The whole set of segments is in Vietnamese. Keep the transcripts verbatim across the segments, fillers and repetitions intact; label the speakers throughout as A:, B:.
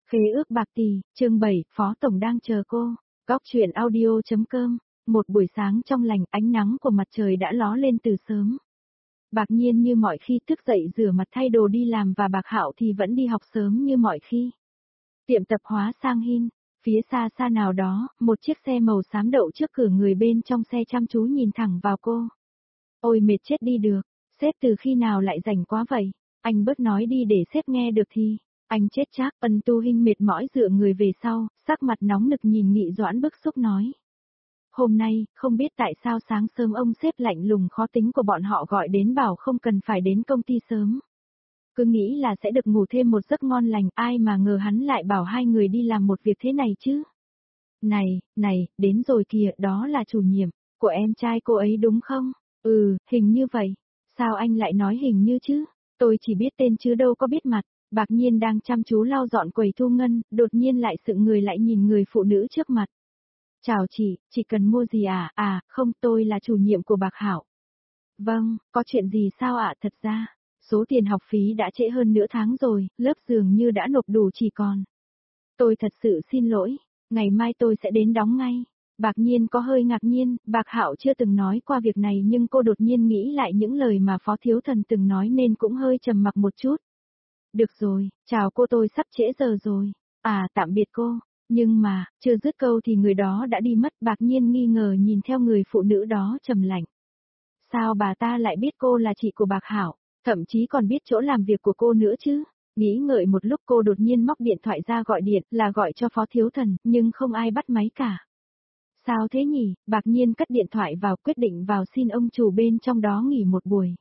A: Khế ước bạc tỷ, chương bảy, Phó Tổng đang chờ cô. Góc chuyện audio.com. Một buổi sáng trong lành, ánh nắng của mặt trời đã ló lên từ sớm. Bạc Nhiên như mọi khi thức dậy rửa mặt thay đồ đi làm và Bạc Hạo thì vẫn đi học sớm như mọi khi. Tiệm tạp hóa Sang Hin, phía xa xa nào đó, một chiếc xe màu xám đậu trước cửa, người bên trong xe chăm chú nhìn thẳng vào cô. Ôi mệt chết đi được, sếp từ khi nào lại rảnh quá vậy, anh bớt nói đi để sếp nghe được thì. Anh chết chắc. Ân Tu Hinh mệt mỏi dựa người về sau, sắc mặt nóng nực nhìn Nghị Doãn bức xúc nói. Hôm nay, không biết tại sao sáng sớm ông sếp lạnh lùng khó tính của bọn họ gọi đến bảo không cần phải đến công ty sớm. Cứ nghĩ là sẽ được ngủ thêm một giấc ngon lành, ai mà ngờ hắn lại bảo hai người đi làm một việc thế này chứ. Này, này, đến rồi kìa, đó là chủ nhiệm của em trai cô ấy đúng không? Ừ, hình như vậy. Sao anh lại nói hình như chứ? Tôi chỉ biết tên chứ đâu có biết mặt. Bạc Nhiên đang chăm chú lau dọn quầy thu ngân, đột nhiên lại sững người lại nhìn người phụ nữ trước mặt. Chào chị, chị cần mua gì à? À, không, tôi là chủ nhiệm của Bạc Hạo. Vâng, có chuyện gì sao ạ? Thật ra, số tiền học phí đã trễ hơn nửa tháng rồi, lớp dường như đã nộp đủ chỉ còn. Tôi thật sự xin lỗi, ngày mai tôi sẽ đến đóng ngay. Bạc Nhiên có hơi ngạc nhiên, Bạc Hạo chưa từng nói qua việc này nhưng cô đột nhiên nghĩ lại những lời mà Phó Thiếu Thần từng nói nên cũng hơi trầm mặc một chút. Được rồi, chào cô, tôi sắp trễ giờ rồi. À, tạm biệt cô. Nhưng mà, chưa dứt câu thì người đó đã đi mất. Bạc Nhiên nghi ngờ nhìn theo người phụ nữ đó trầm lạnh. Sao bà ta lại biết cô là chị của Bạc Hạo, thậm chí còn biết chỗ làm việc của cô nữa chứ? Nghĩ ngợi một lúc cô đột nhiên móc điện thoại ra gọi điện, là gọi cho Phó Thiếu Thần, nhưng không ai bắt máy cả. Sao thế nhỉ? Bạc Nhiên cất điện thoại vào, quyết định vào xin ông chủ bên trong đó nghỉ một buổi.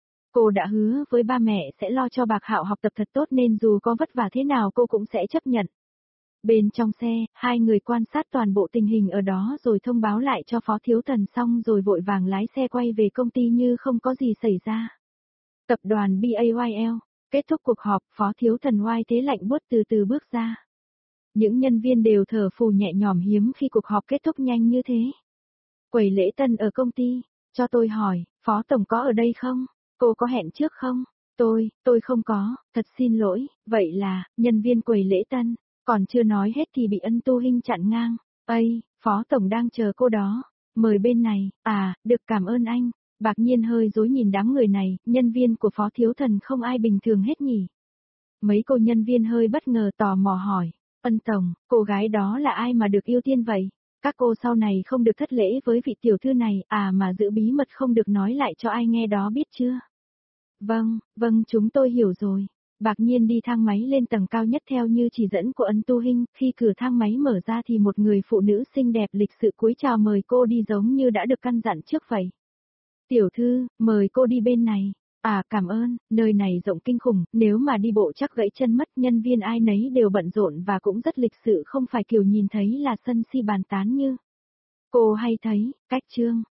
A: Cô đã hứa với ba mẹ sẽ lo cho Bạc Hạo học tập thật tốt nên dù có vất vả thế nào cô cũng sẽ chấp nhận. Bên trong xe, hai người quan sát toàn bộ tình hình ở đó rồi thông báo lại cho Phó Thiếu Thần xong rồi vội vàng lái xe quay về công ty như không có gì xảy ra. Tập đoàn bê a i lờ, kết thúc cuộc họp, Phó Thiếu Thần oai thế lạnh buốt từ từ bước ra. Những nhân viên đều thở phù nhẹ nhõm hiếm khi cuộc họp kết thúc nhanh như thế. Quầy lễ tân ở công ty, cho tôi hỏi, Phó Tổng có ở đây không? Cô có hẹn trước không? Tôi, tôi không có, thật xin lỗi, vậy là, nhân viên quầy lễ tân, còn chưa nói hết thì bị Ân Tu Hinh chặn ngang. Ây, Phó Tổng đang chờ cô đó, mời bên này. À, được, cảm ơn anh. Bạc Nhiên hơi rối nhìn đám người này, nhân viên của Phó Thiếu Thần không ai bình thường hết nhỉ. Mấy cô nhân viên hơi bất ngờ tò mò hỏi, Ân Tổng, cô gái đó là ai mà được ưu tiên vậy? Các cô sau này không được thất lễ với vị tiểu thư này, à mà giữ bí mật không được nói lại cho ai nghe đó biết chưa? Vâng, vâng, chúng tôi hiểu rồi. Bạc Nhiên đi thang máy lên tầng cao nhất theo như chỉ dẫn của Ân Tu Hinh, khi cửa thang máy mở ra thì một người phụ nữ xinh đẹp lịch sự cúi chào mời cô đi giống như đã được căn dặn trước vậy. Tiểu thư, mời cô đi bên này. À, cảm ơn, nơi này rộng kinh khủng, nếu mà đi bộ chắc gãy chân mất, nhân viên ai nấy đều bận rộn và cũng rất lịch sự, không phải kiểu nhìn thấy là sân si bàn tán như. Cô hay thấy, cách trương,